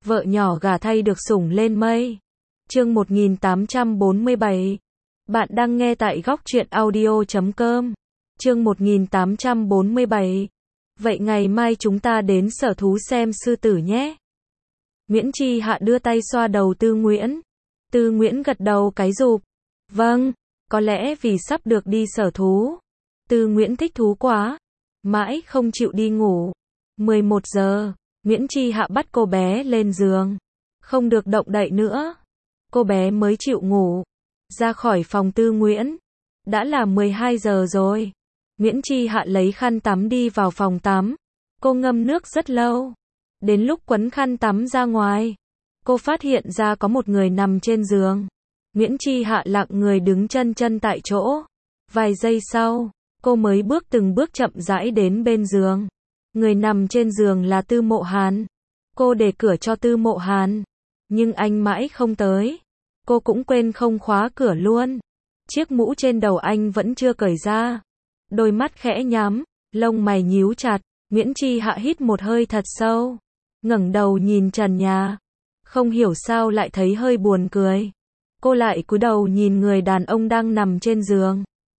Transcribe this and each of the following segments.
vợ nhỏ gả thay được sủng lên mây. Chương 1847. Bạn đang nghe tại góc truyện audio.com. Chương 1847. Vậy ngày mai chúng ta đến sở thú xem sư tử nhé. Nguyễn Chi Hạ đưa tay xoa đầu Tư Nguyễn. Tư Nguyễn gật đầu cái rụp. Vâng, có lẽ vì sắp được đi sở thú. Tư Nguyễn thích thú quá, mãi không chịu đi ngủ. 11 giờ, Nguyễn Chi Hạ bắt cô bé lên giường. Không được động đậy nữa. Cô bé mới chịu ngủ. Ra khỏi phòng Tư Nguyễn. Đã là 12 giờ rồi. Nguyễn Chi Hạ lấy khăn tắm đi vào phòng tắm. Cô ngâm nước rất lâu. Đến lúc quấn khăn tắm ra ngoài, cô phát hiện ra có một người nằm trên giường. Nguyễn Chi Hạ lặng người đứng chân tại chỗ. Vài giây sau, cô mới từng bước chậm rãi đến bên giường. Người nằm trên giường là Tư Mộ Hàn. Cô để cửa cho Tư Mộ Hàn, nhưng anh mãi không tới. Cô cũng quên không khóa cửa luôn. Chiếc mũ trên đầu anh vẫn chưa cởi ra. Đôi mắt khẽ nhắm, lông mày nhíu chặt. Nguyễn Chi Hạ hít một hơi thật sâu, ngẩng đầu nhìn trần nhà. Không hiểu sao lại thấy hơi buồn cười. Cô lại cúi đầu nhìn người đàn ông đang nằm trên giường.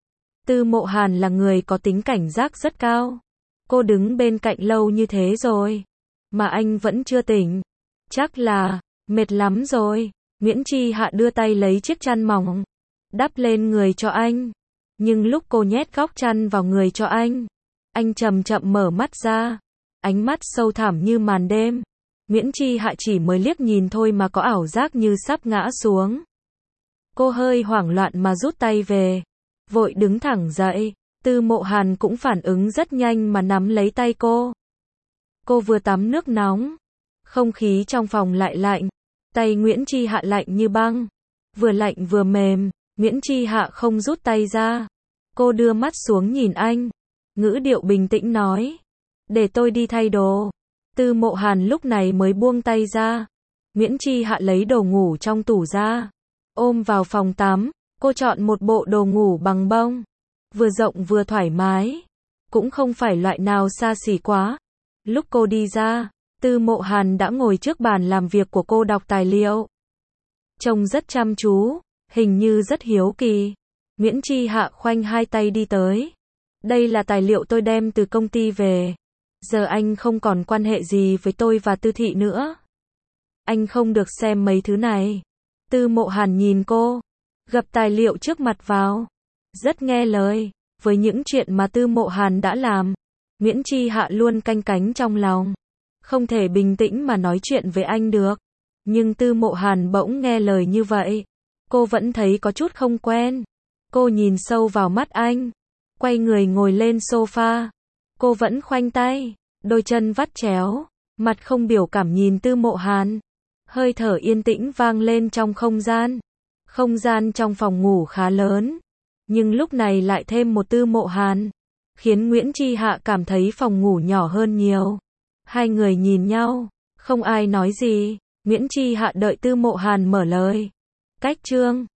Tư Mộ Hàn là người có tính cảnh giác rất cao. Cô đứng bên cạnh lâu như thế rồi, mà anh vẫn chưa tỉnh. Chắc là mệt lắm rồi. Nguyễn Chi Hạ đưa tay lấy chiếc chăn mỏng, đắp lên người cho anh. Nhưng lúc cô nhét góc chăn vào người cho anh chậm chậm mở mắt ra. Ánh mắt sâu thẳm như màn đêm. Nguyễn Chi Hạ chỉ mới liếc nhìn thôi mà có ảo giác như sắp ngã xuống. Cô hơi hoảng loạn mà rút tay về, vội đứng thẳng dậy. Tư Mộ Hàn cũng phản ứng rất nhanh mà nắm lấy tay cô. Cô vừa tắm nước nóng, không khí trong phòng lại lạnh. Tay Nguyễn Chi Hạ lạnh như băng, vừa lạnh vừa mềm. Nguyễn Chi Hạ không rút tay ra. Cô đưa mắt xuống nhìn anh, ngữ điệu bình tĩnh nói: để tôi đi thay đồ. Tư Mộ Hàn lúc này mới buông tay ra. Nguyễn Chi Hạ lấy đồ ngủ trong tủ ra, ôm vào phòng tắm. Cô chọn một bộ đồ ngủ bằng bông, vừa rộng vừa thoải mái, cũng không phải loại nào xa xỉ quá. Lúc cô đi ra, Tư Mộ Hàn đã ngồi trước bàn làm việc của cô đọc tài liệu. Trông rất chăm chú, hình như rất hiếu kỳ. Nguyễn Chi Hạ khoanh hai tay đi tới. Đây là tài liệu tôi đem từ công ty về. Giờ anh không còn quan hệ gì với tôi và Tư thị nữa. Anh không được xem mấy thứ này. Tư Mộ Hàn nhìn cô, gập tài liệu trước mặt vào. Rất nghe lời. Với những chuyện mà Tư Mộ Hàn đã làm, Nguyễn Chi Hạ luôn canh cánh trong lòng. Không thể bình tĩnh mà nói chuyện với anh được. Nhưng Tư Mộ Hàn bỗng nghe lời như vậy, cô vẫn thấy có chút không quen. Cô nhìn sâu vào mắt anh, quay người ngồi lên sofa. Cô vẫn khoanh tay, đôi chân vắt chéo, mặt không biểu cảm nhìn Tư Mộ Hàn. Hơi thở yên tĩnh vang lên trong không gian. Không gian trong phòng ngủ khá lớn, nhưng lúc này lại thêm một Tư Mộ Hàn, khiến Nguyễn Chi Hạ cảm thấy phòng ngủ nhỏ hơn nhiều. Hai người nhìn nhau, không ai nói gì. Nguyễn Chi Hạ đợi Tư Mộ Hàn mở lời. Cách chương